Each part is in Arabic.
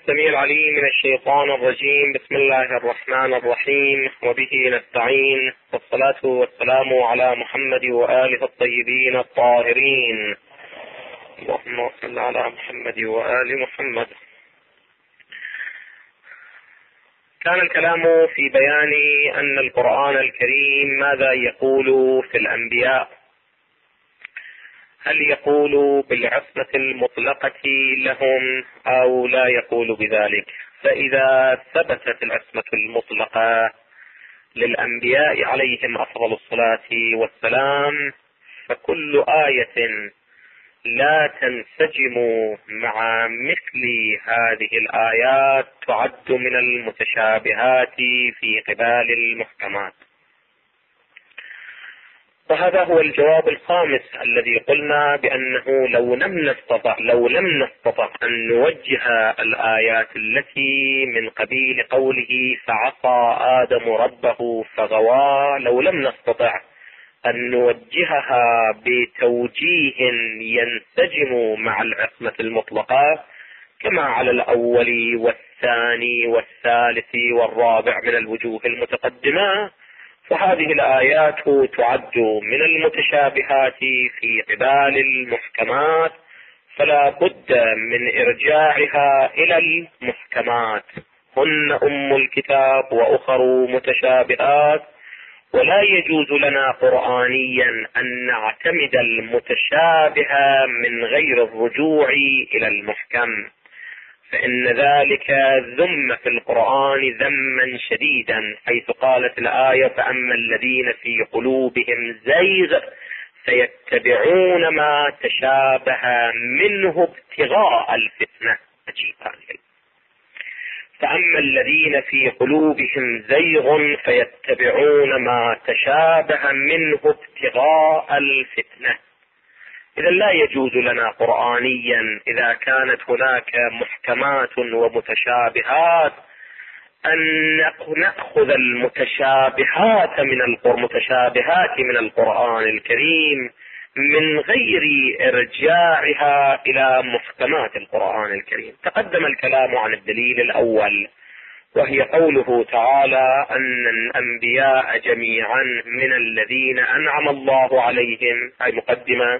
السميع العليم من الشيطان الرجيم. بسم الله الرحمن الرحيم، وبه نستعين، والصلاة والسلام على محمد وآله الطيبين الطاهرين. اللهم صل على محمد وآل محمد. كان الكلام في بيان أن القرآن الكريم ماذا يقول في الأنبياء. هل يقول بالعصمة المطلقة لهم أو لا يقول بذلك؟ فإذا ثبتت العصمة المطلقة للأنبياء عليهم أفضل الصلاة والسلام، فكل آية لا تنسجم مع مثل هذه الآيات تعد من المتشابهات في قبال المحكمات. وهذا هو الجواب الخامس الذي قلنا بأنه لو لم نستطع أن نوجه الآيات التي من قبيل قوله فعصى آدم ربه فغوى، لو لم نستطع أن نوجهها بتوجيه ينسجم مع العصمة المطلقة كما على الأول والثاني والثالث والرابع من الوجوه المتقدمة، فهذه الآيات تعد من المتشابهات في قبال المحكمات، فلا بد من إرجاعها إلى المحكمات. هن أم الكتاب وأخر متشابهات، ولا يجوز لنا قرآنيا أن نعتمد المتشابه من غير الرجوع إلى المحكم، فإن ذلك ذم في القرآن ذما شديدا، حيث قالت الآية فأما الذين في قلوبهم زيغ فيتبعون ما تشابه منه ابتغاء الفتنة. فأما الذين في قلوبهم زيغ فيتبعون ما تشابه منه ابتغاء الفتنة. إذا لا يجوز لنا قرآنيا إذا كانت هناك محكمات ومتشابهات أن نأخذ المتشابهات من القرآن الكريم من غير إرجاعها إلى محكمات القرآن الكريم. تقدم الكلام عن الدليل الأول، وهي قوله تعالى أن الأنبياء جميعا من الذين أنعم الله عليهم، أي مقدمة.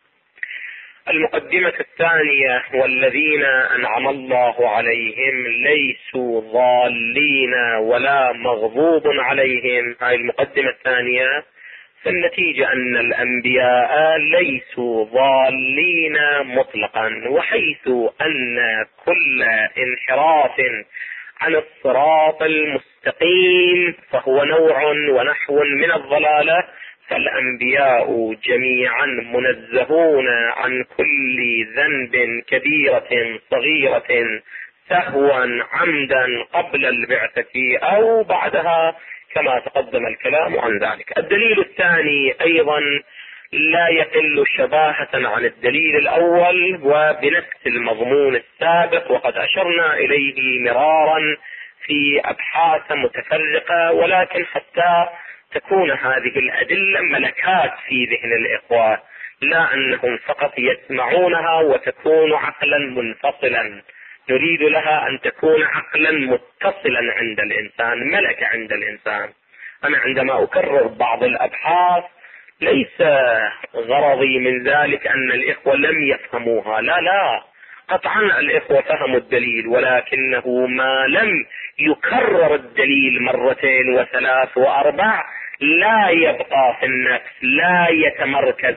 المقدمة الثانية والذين أنعم الله عليهم ليسوا ضالين ولا مغضوب عليهم، هاي المقدمة الثانية. فالنتيجة أن الأنبياء ليسوا ضالين مطلقا، وحيث أن كل انحراف عن الصراط المستقيم فهو نوع ونحو من الضلالة، فالأنبياء جميعا منزهون عن كل ذنب كبيرة صغيرة سهوا عمدا قبل البعثة أو بعدها، كما تقدم الكلام عن ذلك. الدليل الثاني أيضا لا يقل شباهة عن الدليل الأول وبنفس المضمون السابق، وقد أشرنا إليه مرارا في أبحاث متفرقة، ولكن حتى تكون هذه الأدلة ملكات في ذهن الإخوة، لا أنهم فقط يسمعونها وتكون عقلا منفصلا، نريد لها أن تكون عقلا متصلا عند الإنسان، ملكة عند الإنسان. أنا عندما أكرر بعض الأبحاث ليس غرضي من ذلك أن الإخوة لم يفهموها، لا، قطعا الإخوة فهموا الدليل، ولكنه ما لم يكرر الدليل مرتين وثلاث وأربع لا يبقى في النفس، لا يتمركز،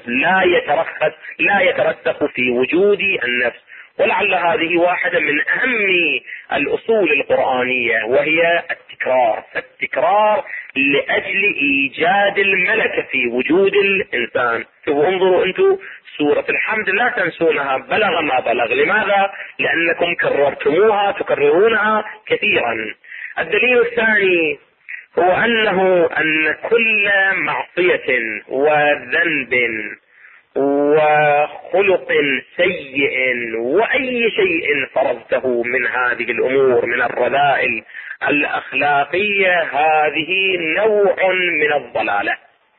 لا يترسخ في وجود النفس. ولعل هذه واحدة من أهم الأصول القرآنية، وهي التكرار لأجل إيجاد الملكة في وجود الإنسان. انظروا أنتم سورة الحمد لا تنسونها بلغ ما بلغ. لماذا؟ لأنكم تكررونها كثيرا. الدليل الثاني هو أن كل معصية وذنب وخلق سيء وأي شيء فرضته من هذه الأمور من الرذائل الأخلاقية هذه نوع من الضلالة،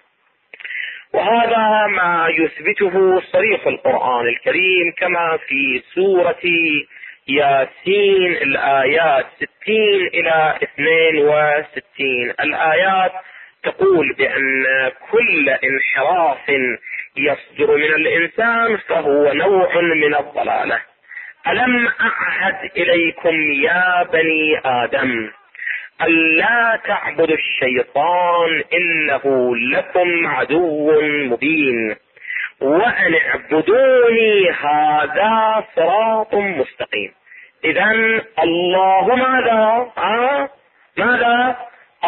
وهذا ما يثبته صريح القرآن الكريم كما في سورة ياسين الآيات 60 إلى 62 الآيات تقول بأن كل انحراف يصدر من الإنسان فهو نوع من الضلالة. ألم أعهد إليكم يا بني آدم ألا تعبدوا الشيطان إنه لكم عدو مبين وأن اعبدوني هذا صراط مستقيم. إذن الله ماذا؟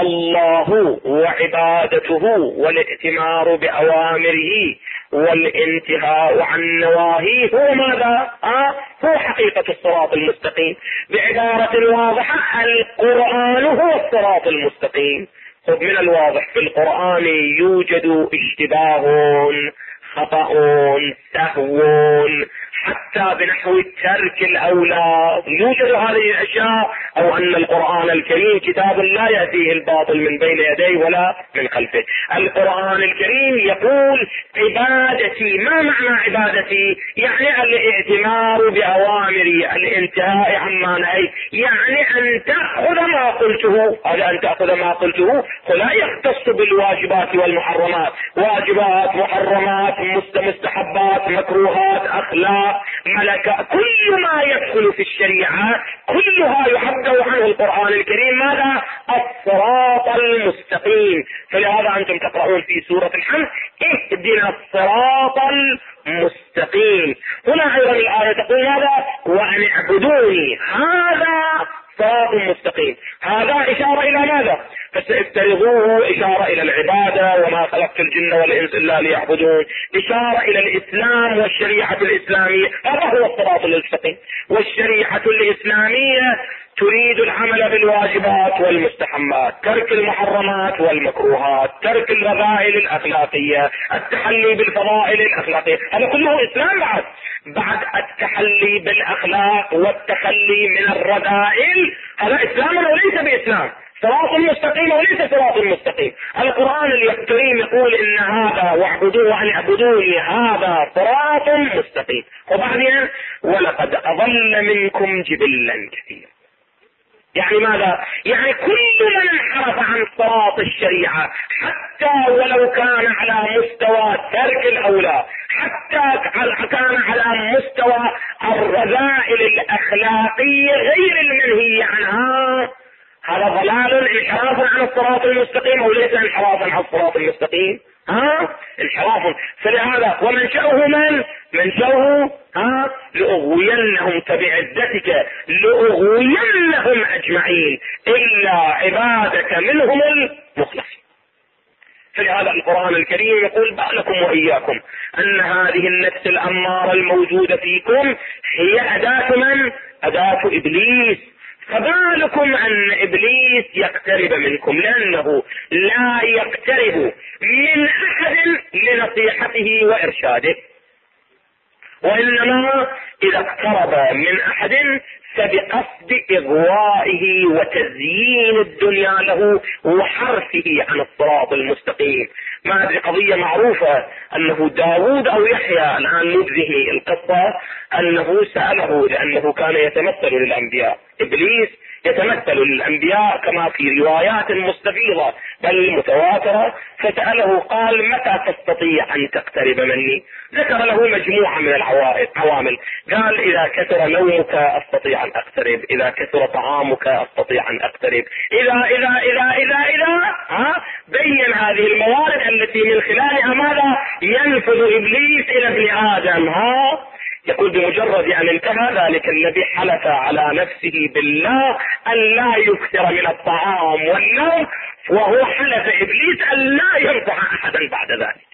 الله وعبادته والائتمار بأوامره والانتهاء عن نواهيه هو ماذا؟ هو حقيقة الصراط المستقيم. بعبارة واضحة القرآن هو الصراط المستقيم. من الواضح في القرآن يوجد اشتباه، خطأ، سهو، حتى بنحو ترك الأولى يوجد هذه الأشياء، أو أن القرآن الكريم كتاب لا يأتيه الباطل من بين يديه ولا من خلفه. القرآن الكريم يقول عبادتي. ما معنى عبادتي؟ يعني الاعتمار بأوامري، الانتهاء عما نهيت، يعني أن تأخذ ما قلته. هذا أن تأخذ ما قلته لا يختص بالواجبات والمحرمات، واجبات، محرمات، مستحبات، مكروهات، أخلاق، ملكة، كل ما يدخل في الشريعة كلها يعبر عنه القرآن الكريم ماذا؟ الصراط المستقيم. فلهذا أنتم تقرؤون في سورة الحمد اهدنا الصراط المستقيم. هنا أيضا الآية تقول ماذا؟ وأن اعبدوني هذا صراط مستقيم. هذا إشارة إلى ماذا؟ فسيفترضوه إشارة إلى العبادة، وما خلقت الجن والإنس إلا ليعبدون، إشارة إلى الإسلام والشريعة الإسلامية. هذا هو الصراط المستقيم. والشريعة الإسلامية تريد العمل بالواجبات والمستحبات، ترك المحرمات والمكروهات، ترك الرذائل الأخلاقية، التحلي بالفضائل الأخلاقية. هذا كله إسلام. بعد التحلي بالأخلاق والتخلي من الرذائل هذا إسلام وليس بإسلام. صراط المستقيم وليس صراط المستقيم. القرآن الكريم يقول إن هذا واعبدوه وأن اعبدوني هذا صراط مستقيم. وبعدين ولقد أضل منكم جبلا كثيرا. يعني ماذا؟ يعني كل من انحرف عن صراط الشريعة حتى ولو كان على مستوى ترك الأولى، حتى كان على مستوى الرذائل الأخلاقية غير المنهي عنها، هذا ضلال، انحراف عن الصراط المستقيم أو ليس انحرافا عن الصراط المستقيم؟ انحراف. فلهذا ومنشأه منشأه لأغوينهم فبعزتك لأغوينهم أجمعين إلا عبادك منهم المخلصين. فلهذا القرآن الكريم يقول بالكم وإياكم أن هذه النفس الأمارة الموجودة فيكم هي أداة من؟ أداة إبليس. فبالكم أن إبليس يقترب منكم، لأنه لا يقترب من أحد لنصيحته وإرشاده، وإنما إذا اقترب من أحد فبقصد إغوائه وتزيين الدنيا له وحرفه عن الصراط المستقيم. ما هذه قضية معروفة أنه داود أو يحيى، الآن نبذه القصة، أنه سأله لأنه كان يتمثل للأنبياء. إبليس يتمثل للأنبياء كما في روايات مستفيضة بل متواترة، فسأله قال متى تستطيع أن تقترب مني؟ ذكر له مجموعة من العوامل، قال إذا كثر نومك أستطيع أن أقترب، إذا كثر طعامك أستطيع أن أقترب، إذا بين هذه الموارد التي من خلالها ماذا؟ ينفذ إبليس إلى ابن آدم. يقول بمجرد أن انتهى ذلك الذي حلف على نفسه بالله أن لا يكثر من الطعام والنوم، وهو حلف إبليس أن لا ينفع أحدا بعد ذلك.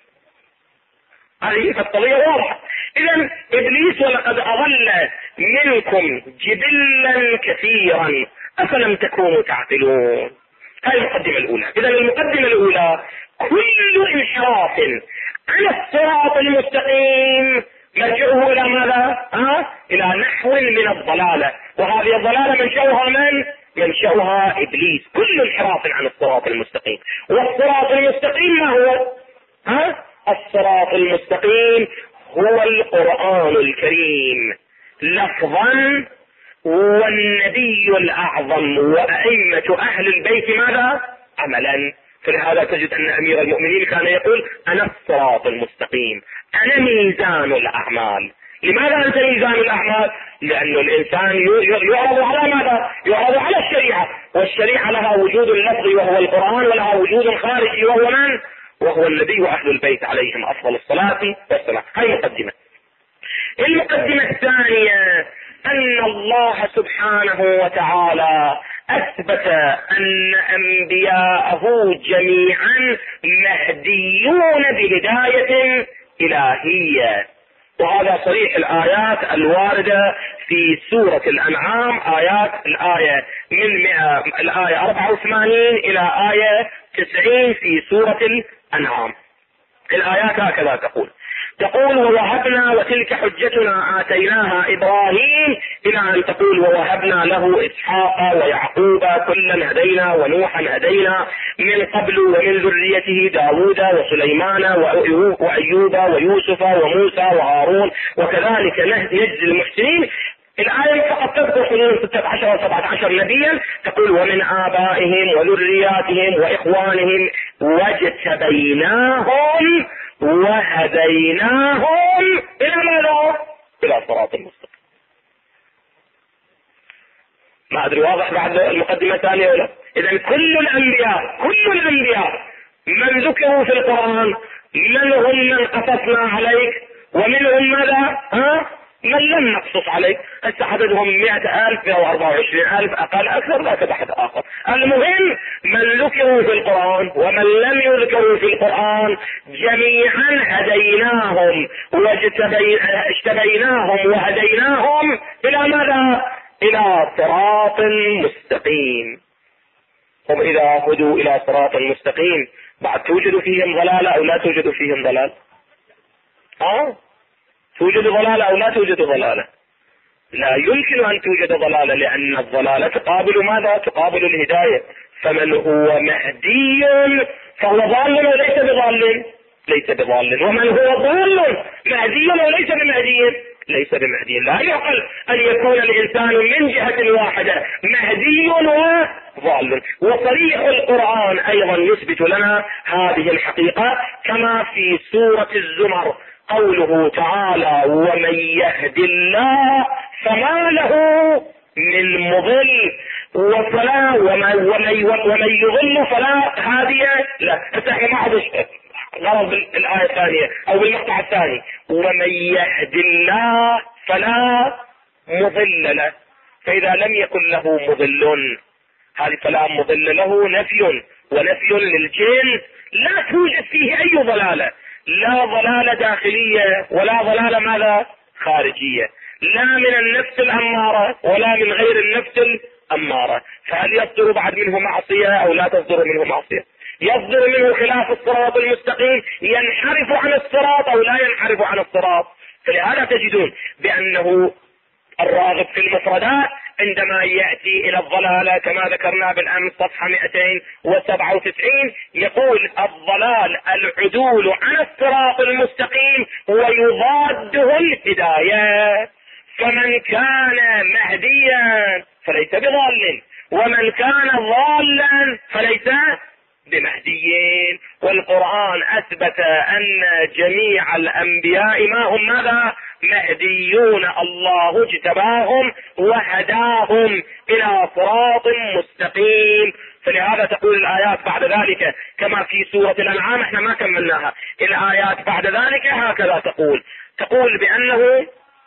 هذه القضية واضحة. إذن إبليس ولقد أضل منكم جبلا كثيرا أفلم تكونوا تعقلون. هذه المقدمة الأولى. إذن المقدمة الأولى كل انحراف عن الصراط المستقيم مرجعه إلى ماذا؟ إلى نحو من الضلالة، وهذه الضلالة منشأها إبليس. كل انحراف عن الصراط المستقيم. والصراط المستقيم ما هو؟ الصراط المستقيم هو القرآن الكريم لفظا والنبي الأعظم وأئمة أهل البيت ماذا؟ عملا. فلهذا تجد أن أمير المؤمنين كان يقول أنا الصراط المستقيم، أنا ميزان الأعمال. لماذا أنت ميزان الأعمال؟ لأن الإنسان يعرض على ماذا؟ يعرض على الشريعة، والشريعة لها وجود لفظي وهو القرآن، ولها وجود خارجي وهو من؟ وهو النبي وأهل البيت عليهم أفضل الصلاة والسلام. هذه مقدمة. المقدمة الثانية أن الله سبحانه وتعالى أثبت أن أنبياءه جميعا مهديون بهداية إلهية، وهذا صريح الآيات الواردة في سورة الأنعام، آيات الآية من الآية 84 إلى آية 90 في سورة الأنعام. الآيات هكذا تقول ووهبنا وتلك حجتنا آتيناها إبراهيم، إلى أن تقول ووهبنا له إسحاق ويعقوب كلا هدينا ونوحا هدينا من قبل ومن ذريته داود وسليمان وأيوب ويوسف وموسى وهارون وكذلك نجزي المحسنين. الآية فقط تذكر حدود 16 و17 نبيا، تقول ومن آبائهم وذرياتهم وإخوانهم واجتبيناهم وهديناهم إلى ماذا؟ إلى صراط المستقيم. ما أدري واضح بعد المقدمة الثانية ولا؟ إذا كل الأنبياء من ذكروا في القرآن منهم من قصصنا عليك ومنهم ماذا؟ من لم نقصص عليك. هسه عددهم 100,000 أو 24,000 أقل أكثر، لا تبحث آخر. المهم من ذكروا في القرآن ومن لم يذكروا في القرآن جميعا هديناهم واجتبيناهم وهديناهم إلى ماذا؟ إلى صراط مستقيم. هم إذا هدوا إلى صراط مستقيم بعد توجد فيهم ضلالة أو لا توجد فيهم ضلال؟ توجد ضلالة أو لا توجد ضلالة؟ لا يمكن أن توجد ضلالة، لأن الضلالة تقابل ماذا؟ تقابل الهداية. فمن هو مهدي فهو ضال وليس بضال، ليس بضال. ومن هو ضال مهدي وليس بمهدي، ليس بمهدي. لا يعقل أن يكون الإنسان من جهة واحدة مهدي وضال. وصريح القرآن أيضا يثبت لنا هذه الحقيقة، كما في سورة الزمر قوله تعالى ومن يهد الله فما له من مضل ومن يضل فلا هادي له. احنا ما حدش غرض الآية الثانية أو بالمقطع الثاني ومن يهد الله فلا مضل له. فإذا لم يكن له مضل، هذه فلا مضل له نفي، ونفي للجنس لا توجد فيه أي ضلالة، لا ضلالة داخلية ولا ضلالة ماذا؟ خارجية، لا من النفس الأمارة ولا من غير النفس الأمارة. فهل يصدر بعد منه معصية أو لا تصدر منه معصية؟ يصدر منه خلاف الصراط المستقيم، ينحرف عن الصراط أو لا ينحرف عن الصراط. فلهذا تجدون بأنه الراغب في المفردات عندما يأتي إلى الضلالة كما ذكرنا بالأمس صفحة 297 يقول الضلال العدول عن الصراط المستقيم ويضاده الهداية. فمن كان مهديا فليس بضال، ومن كان ضالا فليس بمهديين. والقرآن أثبت أن جميع الأنبياء ما هم ماذا؟ مهديون، الله اجتباهم وهداهم إلى صراط مستقيم. فلهذا تقول الآيات بعد ذلك كما في سورة الأنعام، احنا ما كملناها، الآيات بعد ذلك هكذا تقول بأنه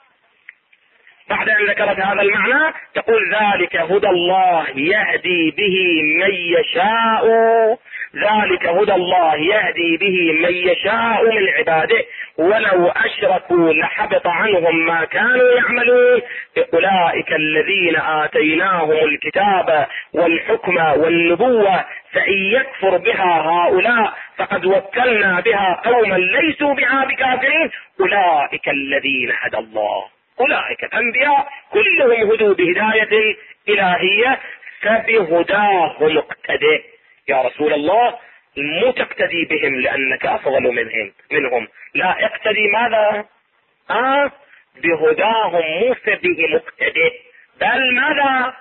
بعد أن ذكرت هذا المعنى تقول ذلك هدى الله يهدي به من يشاء، ذلك هدى الله يهدي به من يشاء من عباده ولو أشركوا لحبط عنهم ما كانوا يعملون. أولئك الذين آتيناهم الكتاب والحكم والنبوة فإن يكفر بها هؤلاء فقد وكلنا بها قوما ليسوا بها بكافرين أولئك الذين هدى الله. أولئك الأنبياء كلهم هدوا بهداية إلهية، فبهداه مقتدي. يا رسول الله مو تقتدي بهم لأنك أفضل منهم، لا اقتدي ماذا؟ بهداهم، مو به مقتدي، بل ماذا؟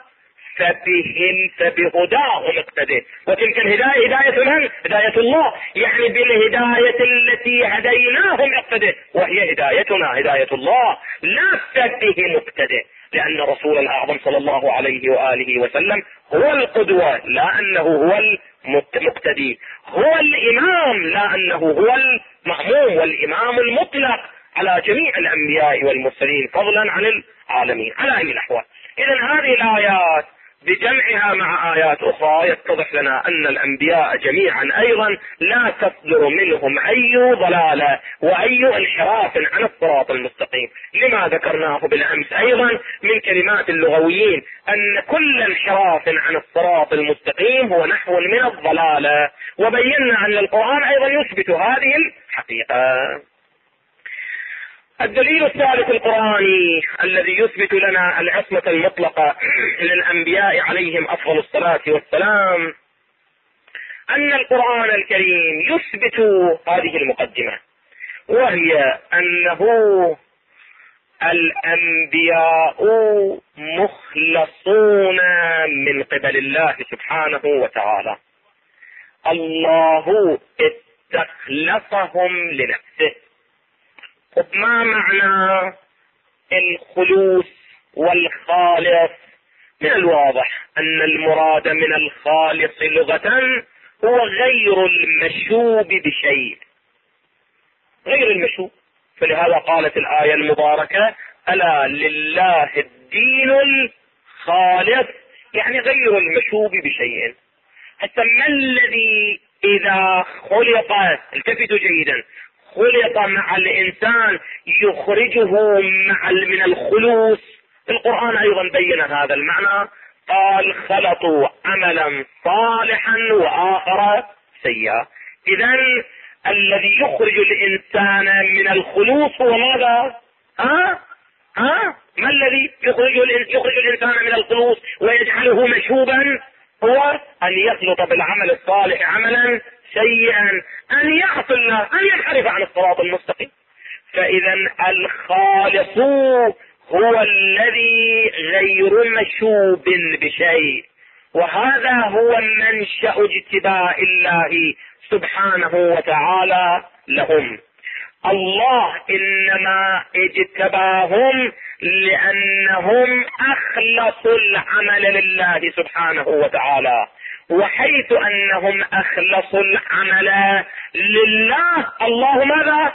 فبهداهم اقتدي. وتلك الهداية هداية من؟ هداية الله، يعني بالهداية التي هديناهم اقتدي، وهي هدايتنا هداية الله، لا فبهم اقتدي، لأن رسول الأعظم صلى الله عليه وآله وسلم هو القدوة، لا أنه هو المقتدي، هو الإمام لا أنه هو المأموم، والإمام المطلق على جميع الأنبياء والمرسلين فضلا عن العالمين على أي الأحوال. إذن هذه الآيات بجمعها مع آيات أخرى يتضح لنا أن الأنبياء جميعا أيضا لا تصدر منهم أي ضلالة وأي انحراف عن الصراط المستقيم، لما ذكرناه بالأمس أيضا من كلمات اللغويين أن كل انحراف عن الصراط المستقيم هو نحو من الضلالة، وبينا أن القرآن أيضا يثبت هذه الحقيقة. الدليل الثالث القرآني الذي يثبت لنا العصمة المطلقة للأنبياء عليهم أفضل الصلاة والسلام أن القرآن الكريم يثبت هذه المقدمة، وهي أنه الأنبياء مخلصون من قبل الله سبحانه وتعالى، الله استخلصهم لنفسه. ما معنى الخلوص والخالص؟ من الواضح أن المراد من الخالص لغة هو غير المشوب بشيء، غير المشوب، فلهذا قالت الآية المباركة ألا لله الدين الخالص، يعني غير المشوب بشيء. حتى ما الذي إذا خلق، التفتوا جيدا، خلق مع الإنسان يخرجه من الخلوص؟ القرآن أيضا بين هذا المعنى، قال خلطوا عملا صالحا وآخر سيئا. إذن الذي يخرج الإنسان من الخلوص هو ماذا؟ ما الذي يخرج الإنسان من الخلوص ويجعله مشوبا؟ هو أن يخلط بالعمل الصالح عملا سيئا، أن يعصي الله، أن ينحرف عن الصراط المستقيم. فإذا الخالص هو الذي غير مشوب بشيء، وهذا هو منشأ اجتباء الله سبحانه وتعالى لهم. الله إنما اجتباهم لأنهم أخلصوا العمل لله سبحانه وتعالى، وحيث أنهم أخلصوا العمل لله الله ماذا؟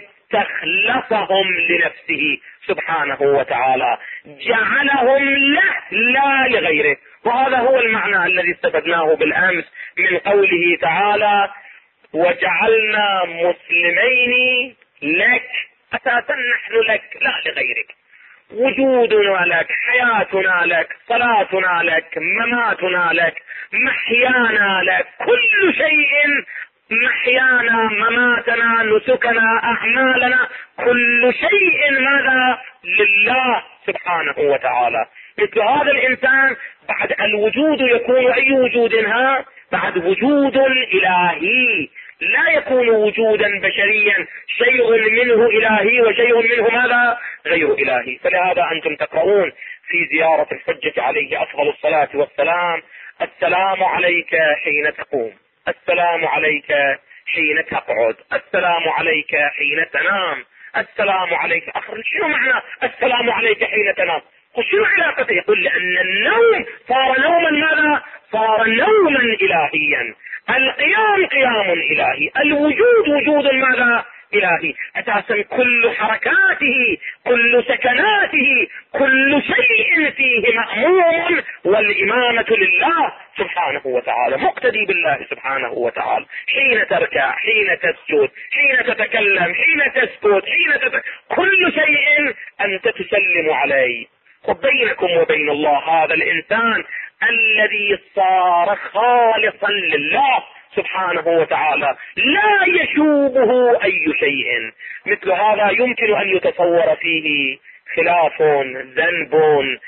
استخلصهم لنفسه سبحانه وتعالى، جعلهم له لا لغيره. وهذا هو المعنى الذي استفدناه بالأمس من قوله تعالى وجعلنا مسلمين لك، أساسا نحن لك لا لغيرك، وجودنا لك، حياتنا لك، صلاتنا لك، مماتنا لك، محيانا لك، كل شيء، محيانا مماتنا نسكنا أعمالنا، كل شيء ماذا؟ لله سبحانه وتعالى. مثل هذا الإنسان بعد الوجود يكون أي وجود؟ بعد وجود إلهي، لا يكون وجودا بشريا، شيء منه إلهي وشيء منه ماذا؟ غير إلهي. فلهذا أنتم تقرؤون في زيارة الحجة عليه أفضل الصلاة والسلام السلام عليك حين تقوم، السلام عليك حين تقعد، السلام عليك حين تنام، السلام عليك شنو معنى السلام عليك حين تنام؟ وشنو علاقته؟ يقول لأن النوم صار نوما ماذا؟ صار نوما إلهيا، القيام قيام إلهي، الوجود وجود ماذا؟ إلهي. أساسا كل حركاته، كل سكناته، كل شيء فيه مأمور، والإمامة لله سبحانه وتعالى، مقتدي بالله سبحانه وتعالى. حين تركع، حين تسجد، حين تتكلم، حين تسكت، كل شيء أنت تسلم عليه. وبينكم وبين الله هذا الإنسان الذي صار خالصا لله سبحانه وتعالى، لا يشوبه أي شيء. مثل هذا يمكن أن يتصور فيه خلاف، ذنب،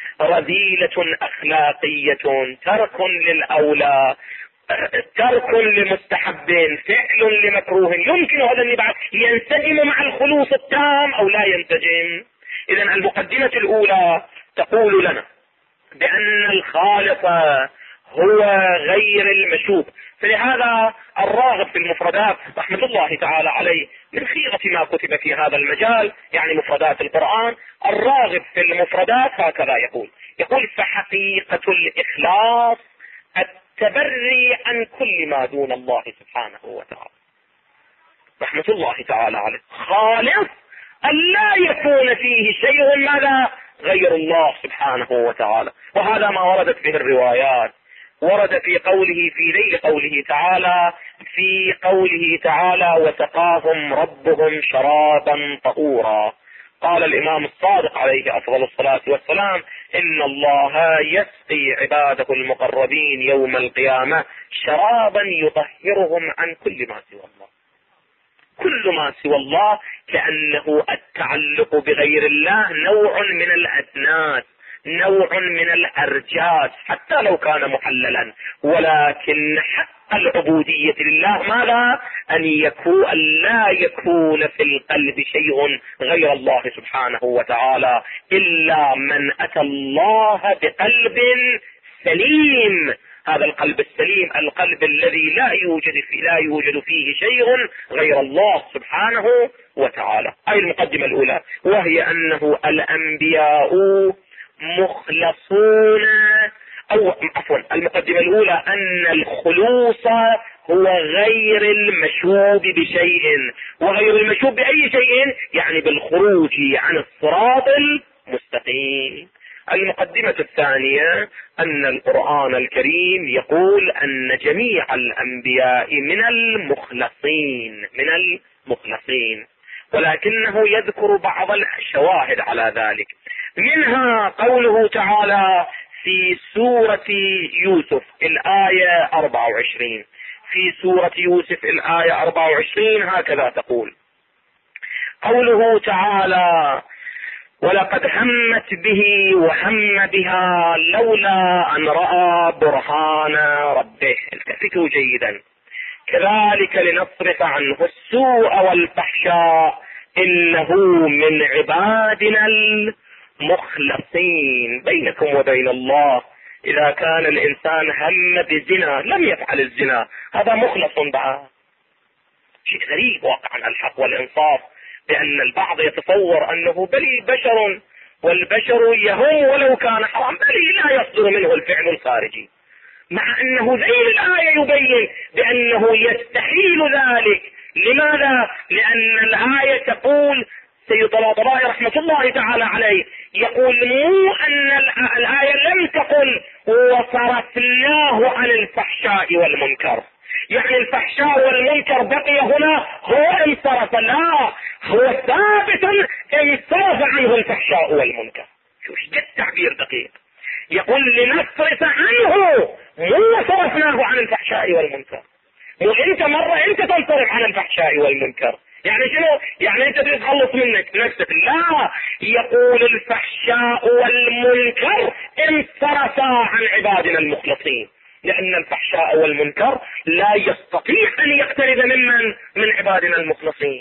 رذيلة أخلاقية، ترك للأولى، ترك لمستحب، فعل لمكروه. يمكن هذا النبعث ينسجم مع الخلوص التام أو لا ينسجم. إذن المقدمة الأولى تقول لنا بأن الخالق هو غير المشوب. فلهذا الراغب في المفردات رحمة الله تعالى عليه من خيرة ما كتب في هذا المجال، يعني مفردات القرآن، الراغب في المفردات هكذا يقول فحقيقة الإخلاص التبري عن كل ما دون الله سبحانه وتعالى رحمة الله تعالى عليه. خالص أن لا يكون فيه شيء ماذا غير الله سبحانه وتعالى. وهذا ما وردت به الروايات. ورد في قوله في ذيل قوله تعالى، في قوله تعالى وسقاهم ربهم شرابا طهورا. قال الإمام الصادق عليه أفضل الصلاة والسلام إن الله يسقي عباده المقربين يوم القيامة شرابا يطهرهم عن كل ما سوى الله. كل ما سوى الله كأنه التعلق بغير الله نوع من الأدناس، نوع من الأرجاس حتى لو كان محللا، ولكن حق العبودية لله ماذا؟ أن لا يكون في القلب شيء غير الله سبحانه وتعالى إلا من أتى الله بقلب سليم. هذا القلب السليم القلب الذي لا يوجد فيه شيء غير الله سبحانه وتعالى. أي المقدمة الأولى، وهي أنه الأنبياء مخلصون، أو عفوا المقدمة الأولى أن الخلوص هو غير المشوب بشيء، وغير المشوب بأي شيء يعني بالخروج عن الصراط المستقيم. المقدمة الثانية أن القرآن الكريم يقول أن جميع الأنبياء من المخلصين، ولكنه يذكر بعض الشواهد على ذلك. منها قوله تعالى في سورة يوسف الآية 24، في سورة يوسف الآية 24 هكذا تقول قوله تعالى ولقد همت به وهم بها لولا أن رأى برهان ربه. التفتوا جيدا. كذلك لنصرف عنه السوء والفحشاء إنه من عبادنا المخلصين. بينكم وبين الله إذا كان الإنسان هم بزنا لم يفعل الزنا، هذا مخلص بعد. شيء غريب واقعا الحق والإنصاف، لأن البعض يتصور أنه بلي بشر، والبشر يهم ولو كان حرام، بلي لا يصدر منه الفعل الخارجي، مع أنه ذيل الآية يبين بأنه يستحيل ذلك. لماذا؟ لأن الآية تقول، سيد طلباء رحمة الله تعالى عليه يقول مو أن الآية لم تقل وصرفناه عن الفحشاء والمنكر، يعني الفحشاء والمنكر بقي هنا، هو انصرف، لا، هو ثابت انصرف عنه الفحشاء والمنكر. شو قد تعبير دقيق. يقول لنصرف عنه، مو صرفناه عن الفحشاء والمنكر. مو انت مرة انت تنصرف عن الفحشاء والمنكر، يعني شنو؟ يعني انت تتخلص منك نفسك، لا، يقول الفحشاء والمنكر انصرفا عن عبادنا المخلصين، لأن الفحشاء والمنكر لا يستطيع أن يقترب من عبادنا المخلصين.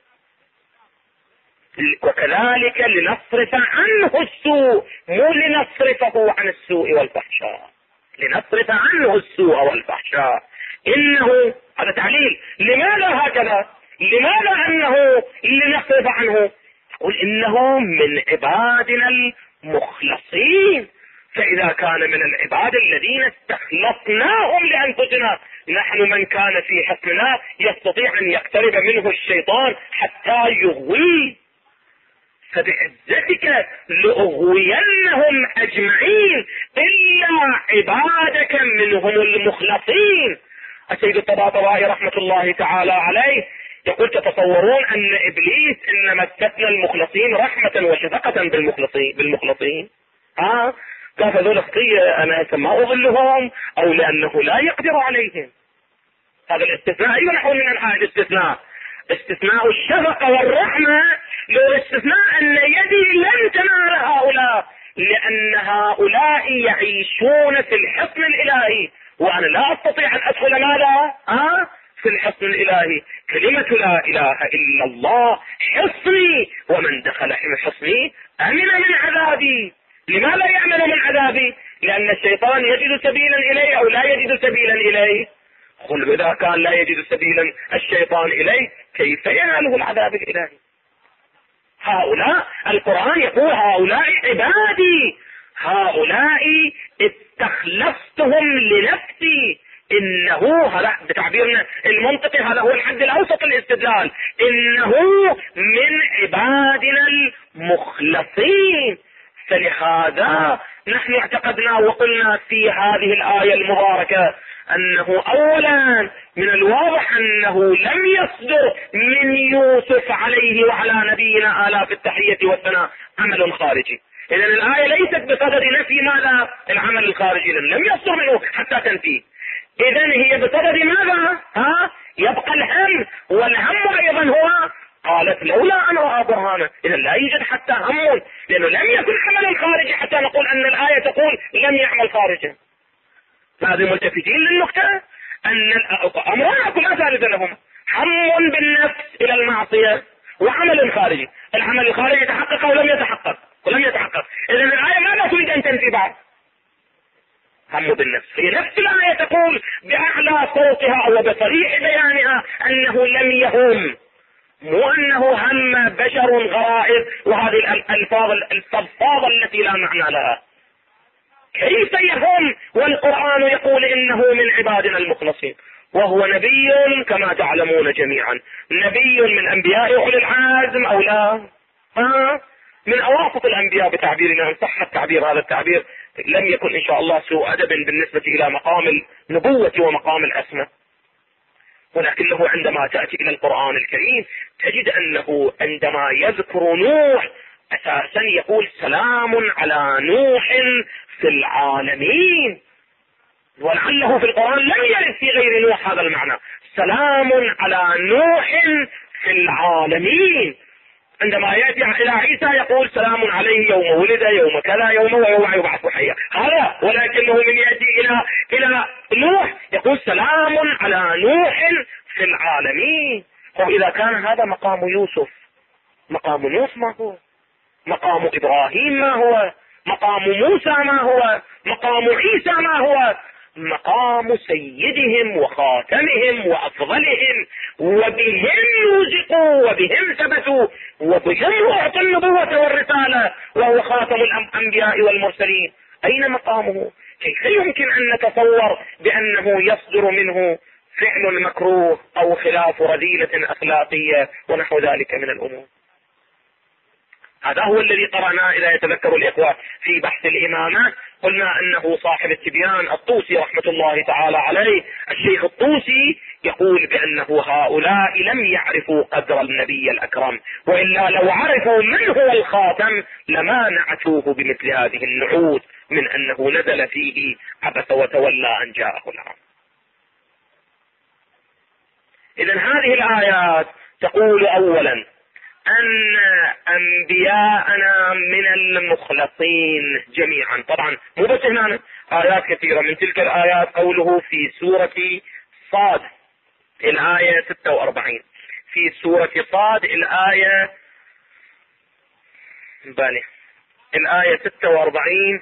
وكذلك لنصرف عنه السوء، مو لنصرفه عن السوء والفحشاء، لنصرف عنه السوء والفحشاء إنه، هذا تعليل. لماذا هكذا؟ لماذا أنه لنصرف عنه؟ يقول إنه من عبادنا المخلصين. فإذا كان من العباد الذين استخلصناهم لأنفسنا، نحن من كان في حكمنا يستطيع أن يقترب منه الشيطان حتى يغويه، فبعزتك لأغوينهم أجمعين إلا عبادك منهم المخلصين. السيد الطباطبائي رحمة الله تعالى عليه يقول تتصورون أن إبليس إنما استثنى المخلصين رحمة وشفقة بالمخلصين؟ قال هذول خطية أنا ما أظلهم، أو لأنه لا يقدر عليهم. هذا الاستثناء أي نحو من أنواع الاستثناء، استثناء الشفقة والرحمة. لو استثناء أن يدي لن تنال هؤلاء، لأن هؤلاء يعيشون في الحصن الإلهي، وأنا لا أستطيع أن أدخل ماذا؟ في الحصن الإلهي. كلمة لا إله إلا الله حصني، ومن دخل حصني أمن من عذابي. لماذا يأمن من عذابي؟ لأن الشيطان يجد سبيلا إليه أو لا يجد سبيلا إليه. قل إذا كان لا يجد سبيلا الشيطان إليه كيف يناله العذاب الإلهي؟ هؤلاء القرآن يقول هؤلاء عبادي، هؤلاء استخلصتهم لنفسي. إنه هذا بتعبيرنا المنطقي هذا هو الحد الأوسط الاستدلال، إنه من عبادنا المخلصين. فلهذا نحن اعتقدنا وقلنا في هذه الآية المباركة أنه أولا من الواضح أنه لم يصدر من يوسف عليه وعلى نبينا آلاف التحية والثناء عمل خارجي. إذن الآية ليست بصدد نفي ماذا؟ العمل الخارجي، لم يصدر منه حتى تنفيه. إذن هي بصدد ماذا؟ يبقى الهم، والهم أيضا هو قالت لولا أن رأى برهانا. إذن لا يوجد حتى هم، لأنه لم يكن عمل خارجي حتى نقول أن الآية تقول لم يعمل خارجا. هذه ملتفتين للنقطة أن أمران كلها ثالثة لهم، هم بالنفس إلى المعصية وعمل خارجي. العمل الخارجي يتحقق أو لم يتحقق؟ ولم يتحقق. إذن الآية ماذا تريد أن تنفي بعد؟ هم بالنفس. هي نفس الآية تقول بأعلى صوتها أو بصريح بيانها أنه لم يهم، مو أنه هم بشر غرائب وهذه الألفاظ الفضفاضة التي لا معنى لها. كيف يهم والقرآن يقول إنه من عبادنا المخلصين، وهو نبي كما تعلمون جميعا، نبي من أنبياء أولي العزم أو لا؟ من أواسط الأنبياء بتعبيرنا، إن صح التعبير. هذا التعبير لم يكن إن شاء الله سوء أدب بالنسبة إلى مقام النبوة ومقام العصمة، ولكنه عندما تأتي إلى القرآن الكريم تجد أنه عندما يذكر نوح أساسا يقول سلام على نوح في العالمين، ولعله في القرآن لم يرد في غير نوح هذا المعنى، سلام على نوح في العالمين. عندما يأتي إلى عيسى يقول سلام عليه يوم ولد يوم كذا يوم يبعث حيا، هذا. ولكنه من يأتي إلى نوح يقول سلام على نوح في العالمين. وإذا كان هذا مقام يوسف، مقام نوح ما هو؟ مقام إبراهيم ما هو؟ مقام موسى ما هو؟ مقام عيسى ما هو؟ مقام سيدهم وخاتمهم وأفضلهم، وبهم رزقوا وبهم ثبتوا وبهم أعطوا النبوة والرسالة، وهو خاتم الأنبياء والمرسلين. أين مقامه؟ كيف يمكن أن نتصور بأنه يصدر منه فعل مكروه أو خلاف رذيلة أخلاقية ونحو ذلك من الأمور؟ هذا هو الذي قرأناه إذا يتذكر الإخوة في بحث الإمامة. قلنا أنه صاحب التبيان الطوسي رحمة الله تعالى عليه، الشيخ الطوسي، يقول بأنه هؤلاء لم يعرفوا قدر النبي الأكرم، وإلا لو عرفوا من هو الخاتم لما نعتوه بمثل هذه النعوت من أنه نزل فيه عبس وتولى أن جاءه العام. إذن هذه الآيات تقول أولا أن أنبياءنا من المخلصين جميعا. طبعا مو بس هنا، آيات كثيرة من تلك الآيات قوله في سورة صاد الآية 46، في سورة صاد الآية 46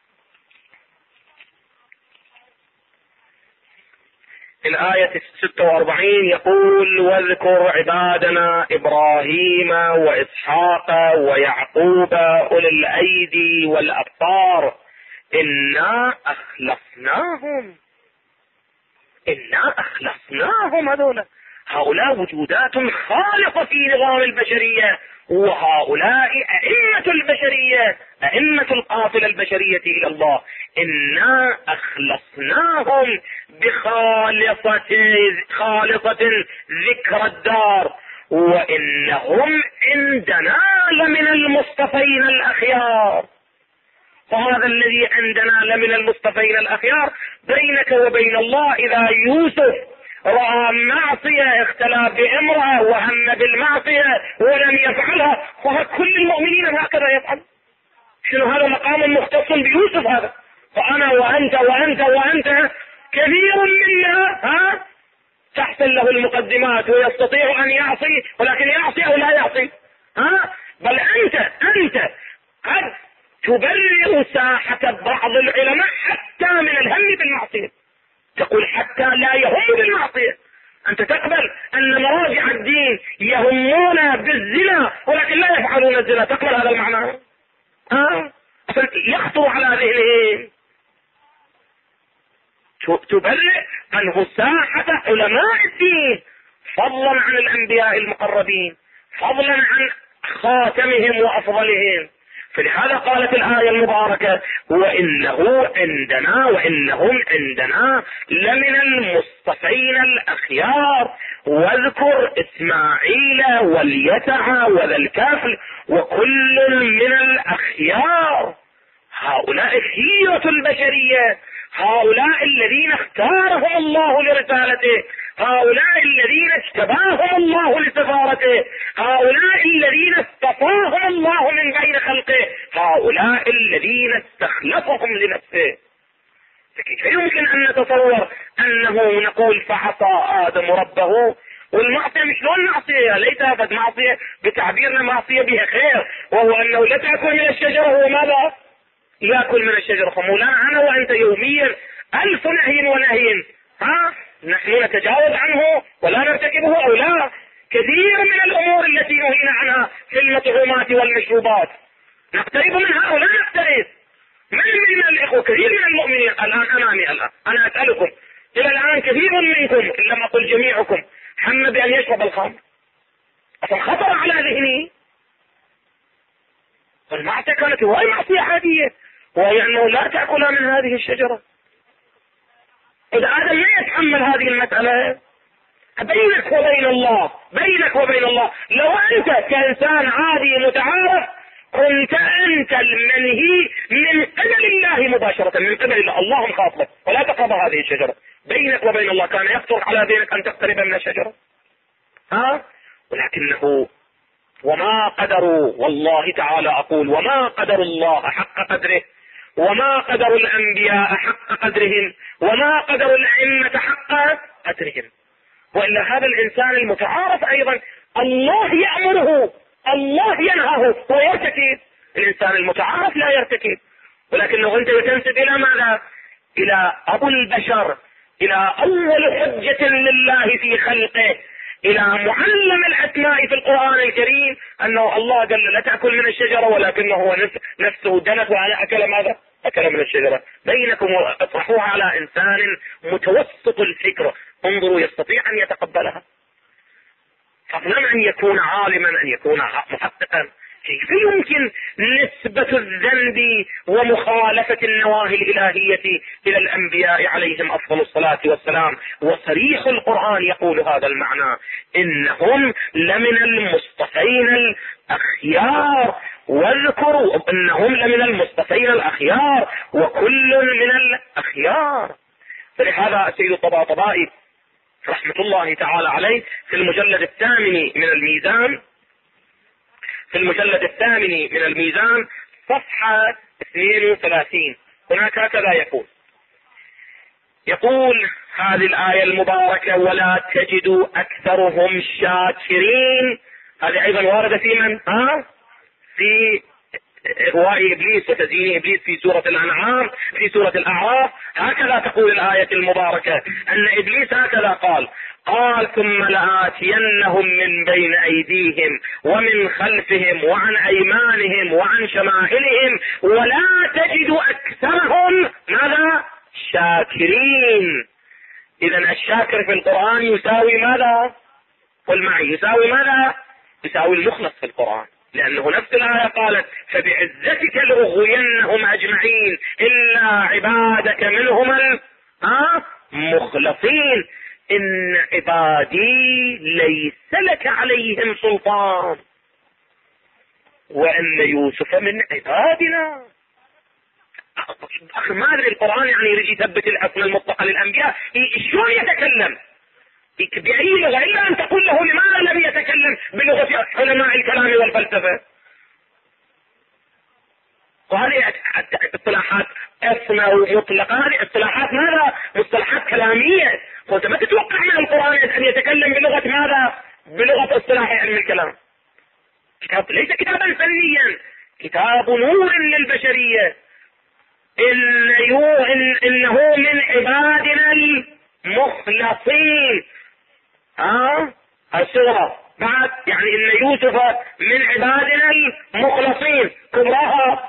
الآية 46 يقول واذكر عبادنا إبراهيم وإسحاق ويعقوب أولي الأيدي والأبصار إنا أخلصناهم. هؤلاء وجودات خالقة في نظام البشرية، وهؤلاء أئمة البشرية، أئمة القافلة البشرية إلى الله. إنا أخلصناهم بخالصة ذكر الدار وإنهم عندنا لمن المصطفين الأخيار. فهذا الذي عندنا لمن المصطفين الأخيار بينك وبين الله. إذا يوسف رأى معصية اختلى بامرأة وهم بالمعصية ولم يفعلها، فكل المؤمنين هكذا يفعل. شنو هذا؟ مقام مختص بيوسف هذا. فأنا وأنت وأنت وأنت كثير منا تحصل له المقدمات ويستطيع أن يعصي، ولكن يعصي أو لا يعصي. بل أنت قد تبرر ساحة بعض العلماء حتى من الهم بالمعصية، تقول حتى لا يهم بالمعصية. أنت تقبل أن مراجع الدين يهمون بالزنا ولكن لا يفعلون الزنا، تقبل هذا المعنى؟ يخطر على ذهنهم. تبرئ عنه ساحة علماء الدين فضلا عن الأنبياء المقربين، فضلا عن خاتمهم وأفضلهم. فلهذا قالت الآية المباركة: وإنه عندنا وإنهم عندنا لمن المصطفين الأخيار، واذكر إسماعيل واليسع وذا الكفل وكل من الأخيار. هؤلاء خيرة البشرية، هؤلاء الذين اختارهم الله لرسالته، هؤلاء الذين اجتباهم الله لسفارته، هؤلاء الذين اصطفاهم الله من بين خلقه، هؤلاء الذين استخلفهم لنفسه. فكيف يمكن أن نتصور أنه نقول فعصى آدم ربه؟ والمعصية مش لون معصية، ليس أبد معصية بتعبيرنا معصية بها خير، وهو أنه لا تأكل من الشجرة. هو ماذا؟ يأكل من الشجرة. فمولانا أنا وأنت يوميا 1000 نهي ونهي، نحن نتجاوز عنه ولا نرتكبه أو لا؟ كثير من الأمور التي نهينا عنها في المطعومات والمشروبات نقترب منها أو لا نقترب. من الإخوة كثير من المؤمنين الآن أمامي، الآن أنا أسألكم إلى الآن كثير منكم إن لم أقل جميعكم هم بأن يشرب الخمر، فخطر على ذهني. والمعصية كانت هواي معصية عادية، وهي أنه لا تأكل من هذه الشجرة. إذا آدم لا يتحمل هذه المسألة بينك وبين الله، بينك وبين الله. لو أنت كإنسان عادي متعارف كنت أنت المنهي من قبل الله مباشرة، من قبل الله، الله مخاطبك ولا تقرب هذه الشجرة. بينك وبين الله كان يخطر على ذهنك أن تقترب من الشجرة؟ ولكنه وما قدروا، والله تعالى أقول وما قدر الله حق قدره، وما قدر الأنبياء حق قدرهم، وما قدر الأئمة حق قدرهم. وإلا هذا الإنسان المتعارف أيضا الله يأمره، الله ينهاه ويرتكب. الإنسان المتعارف لا يرتكب، ولكنه أنت تنسب إلى ماذا؟ إلى أبو البشر، إلى أول حجة لله في خلقه، إلى معلم الأسماء في القرآن الكريم، أنه الله قال لا تأكل من الشجرة، ولكنه هو نفسه دنت وأنا أكل ماذا؟ أكل من الشجرة. بينكم اطرحوها على إنسان متوسط الفكر، انظروا يستطيع أن يتقبلها، فضلا أن يكون عالما، أن يكون محققا. كيف يمكن نسبة الذنب ومخالفة النواهي الإلهية إلى الأنبياء عليهم أفضل الصلاة والسلام؟ وصريح القرآن يقول هذا المعنى: إنهم لمن المصطفين الأخيار، واذكروا إنهم لمن المصطفين الأخيار وكل من الأخيار. فلهذا سيد الطباطبائي رحمة الله تعالى عليه في المجلد الثامن من الميزان، في المجلد الثامن من الميزان صفحة 32 هناك هكذا يقول هذه الآية المباركة: ولا تجد أكثرهم شاكرين. هذه أيضا واردة في من؟ في إغواء إبليس وتزيين إبليس في سورة الأنعام، في سورة الأعراف. هكذا تقول الآية المباركة أن إبليس هكذا قال ثم لآتينهم من بين أيديهم ومن خلفهم وعن أيمانهم وعن شمائلهم ولا تجد أكثرهم ماذا؟ شاكرين. إذا الشاكر في القرآن يساوي ماذا؟ قل معي، يساوي ماذا؟ يساوي المخلص في القرآن، لأنه نفس الآية قالت: فبعزتك لأغوينهم أجمعين إلا عبادك منهم المخلصين إن عبادي ليس لك عليهم سلطان وأن يوسف من عبادنا. أخي ما أدري القرآن يعني يريد يثبت الحكم المطلق للأنبياء، شلون يتكلم؟ بأي لغة؟ إلا أن تقول له لماذا لم يتكلم بلغة علماء الكلام والفلسفة؟ وهذه اصطلاحات اسمى ومطلقة، هذه اصطلاحات ماذا؟ مصطلحات كلامية. وانت ما تتوقع من القرآن أن يتكلم بلغة ماذا؟ بلغة اصطلاح علم الكلام. كتاب ليس كتابا فنيا، كتاب نور للبشرية، إنه من عبادنا المخلصين. الصورة بعد يعني إن يوسف من عبادنا المخلصين كبراها.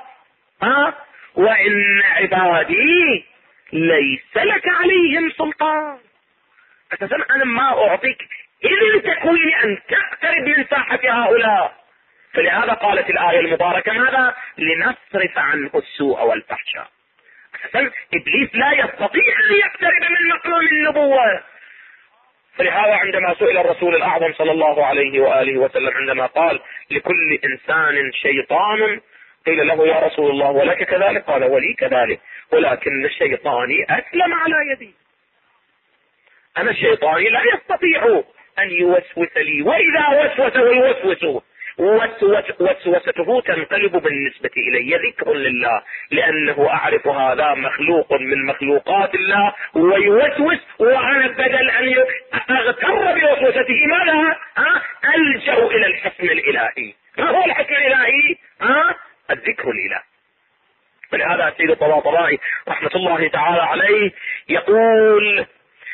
وإن عبادي ليس لك عليهم سلطان. أساسا أنا ما أعطيك إذن تكوين أن تقترب من ساحة هؤلاء. فلهذا قالت الآية المباركة ماذا؟ لنصرف عنه السوء والفحشاء. أساسا إبليس لا يستطيع أن يقترب من مقام النبوة. فلهذا عندما سئل الرسول الأعظم صلى الله عليه وآله وسلم عندما قال لكل إنسان شيطان، قيل له يا رسول الله ولك كذلك؟ قال ولي كذلك، ولكن الشيطاني أسلم على يدي. أنا الشيطاني لا يستطيع أن يوسوس لي، وإذا وسوس ويوسوس وسوسته تنقلب بالنسبة إلي ذكر لله، لأنه أعرف هذا مخلوق من مخلوقات الله ويوسوس، وأنا بدل أن أغتر بوسوسته ماذا؟ ألجأ إلى الحكم الإلهي. ما هو الحكم الإلهي؟ الذكر الإلهي. فلهذا سيد الطباطبائي رحمة الله تعالى عليه يقول: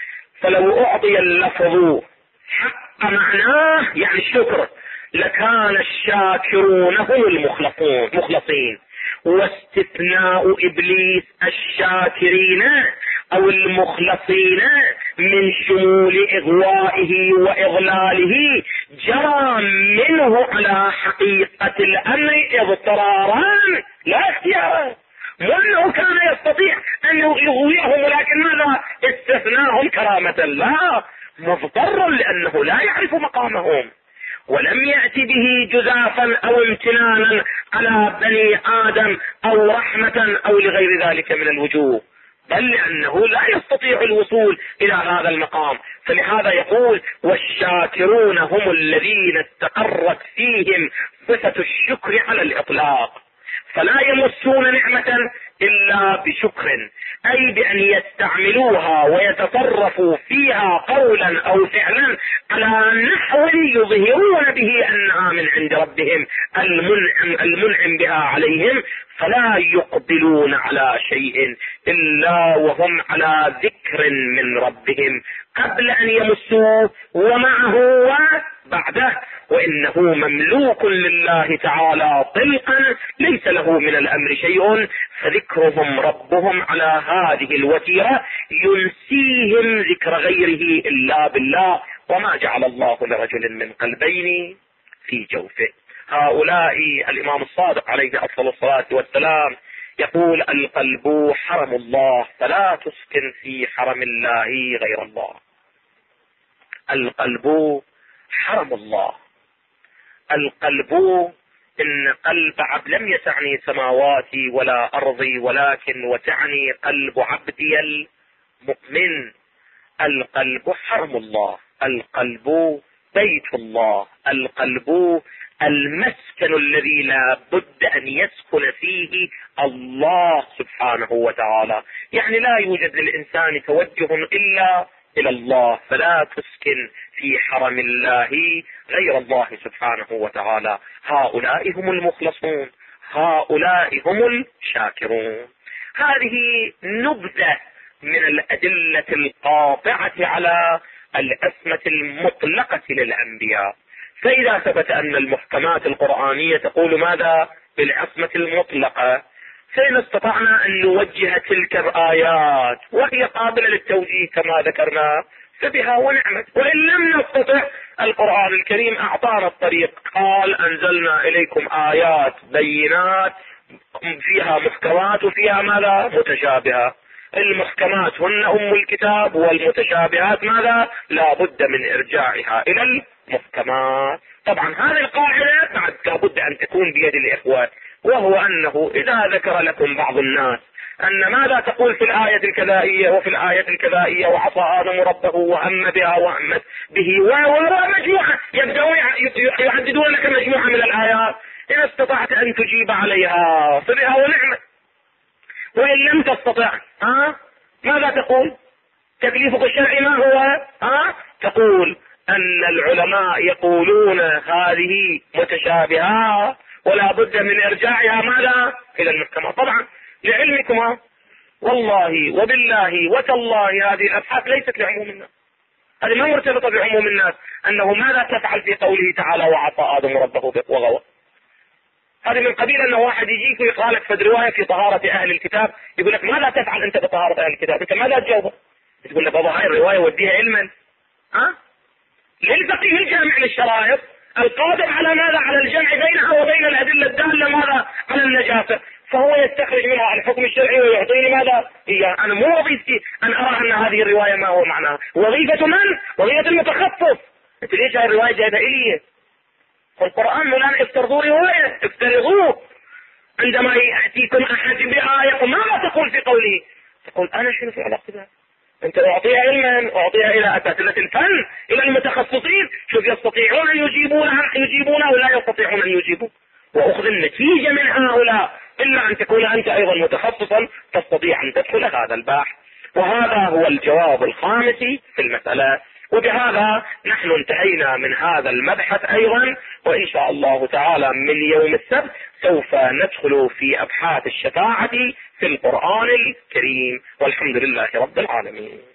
فلو أعطي اللفظ حق معناه يعني الشكر لكان الشاكرون هم المخلصين، واستثناء إبليس الشاكرين أو المخلصين من شمول إغوائه وإضلاله جرى منه على حقيقة الأمر اضطرارا لا اختيارا. وأنه كان يستطيع أن يغويهم، ولكن ماذا؟ استثناهم كرامة. لا، مضطر لأنه لا يعرف مقامهم، ولم يأتي به جزافا أو امتنانا على بني آدم أو رحمة أو لغير ذلك من الوجوه، بل لأنه لا يستطيع الوصول إلى هذا المقام. فلهذا يقول: والشاكرون هم الذين استقرت فيهم صفة الشكر على الإطلاق، فلا يمسون نعمة إلا بشكر، أي بأن يستعملوها ويتصرفوا فيها قولا أو فعلا على نحو يظهرون به أنها من عند ربهم المنعم بها عليهم، فلا يقبلون على شيء إلا وهم على ذكر من ربهم قبل أن يمسوه ومعه وبعده، وإنه مملوك لله تعالى طلقا ليس له من الأمر شيء، فذكرهم ربهم على هذه الوتيرة ينسيهم ذكر غيره إلا بالله، وما جعل الله لرجل من قلبين في جوفه. هؤلاء الإمام الصادق عليه أفضل الصلاة والسلام يقول: القلب حرم الله، فلا تسكن في حرم الله غير الله. القلب حرم الله. القلب إن قلب عبد لم يسعني سماواتي ولا أرضي، ولكن وسعني قلب عبدي المؤمن. القلب حرم الله، القلب بيت الله، القلب المسكن الذي لا بد أن يسكن فيه الله سبحانه وتعالى. يعني لا يوجد للإنسان توجه إلا إلى الله، فلا تسكن في حرم الله غير الله سبحانه وتعالى. هؤلاء هم المخلصون، هؤلاء هم الشاكرون. هذه نبذة من الأدلة القاطعة على العصمة المطلقة للأنبياء. فإذا ثبت أن المحكمات القرآنية تقول ماذا؟ بالعصمة المطلقة، فإن استطعنا أن نوجه تلك الآيات وهي قابلة للتوجيه كما ذكرنا فبها ونعمت، وإن لم نستطع القرآن الكريم أعطانا الطريق، قال: أنزلنا إليكم آيات بينات فيها محكمات وفيها ماذا؟ متشابهة. المحكمات هن أم الكتاب، والمتشابهات ماذا؟ لا بد من إرجاعها إلى المحكمات. طبعا هذه القاعدة بعد لابد أن تكون بيد الإخوة، وهو أنه إذا ذكر لكم بعض الناس أن ماذا تقول في الآية الكذائية وفي الآية الكذائية وعصى آدم ربه وهم بها وهمت به ومجموعة، يبدأون يعددون لك مجموعة من الآيات، إن استطعت أن تجيب عليها فبها ونعمت، وإن لم تستطع ماذا تقول؟ تكليفك الشرعي ما هو؟ تقول أن العلماء يقولون هذه متشابهة ولا بد من ارجاعها ماذا؟ الى المحكمة. طبعا لعلمكما والله وبالله وتالله هذه الابحاث ليست لعموم الناس، هذه ما مرتبطة بعموم الناس، انه ماذا تفعل في قوله تعالى وعصى ادم ربه وغوى. هذه من قبيل انه واحد يجيك ويقالك في رواية في طهارة اهل الكتاب، يقول لك ماذا تفعل انت بطهارة اهل الكتاب؟ انت ماذا تجاوبه؟ تقول له بابا هاي الرواية وديها علما، للفقيه الجامع للشرائط القادر على ماذا؟ على الجمع بينها وبين الادلة الدالة ماذا؟ على النجاسة، فهو يستخرج منها الحكم الشرعي ويعطيني ماذا؟ إياه. أنا مو وظيفتي أن أرى أن هذه الرواية ما هو معناها، وظيفة من؟ وظيفة المتخصص. أنت ليش هاي الرواية جايبة إلي؟ القرآن الآن افترضوا رواية، افترضوه. عندما يأتيكم أحد بآية ماذا تقول في قوله؟ تقول أنا شنو في علاقة بها؟ أنت أعطيها علما، أعطيها إلى أساتذة الفن، إلى المتخصصين، شوف يستطيعون أن يجيبونها ولا يستطيعون أن يجيبوا، وأخذ النتيجة من هؤلاء، إلا أن تكون أنت أيضا متخصصا تستطيع أن تدخل هذا البحث. وهذا هو الجواب الخامس في المسألة. وبهذا نحن انتهينا من هذا المبحث أيضا، وإن شاء الله تعالى من يوم السبت سوف ندخل في أبحاث الشفاعة في القرآن الكريم، والحمد لله رب العالمين.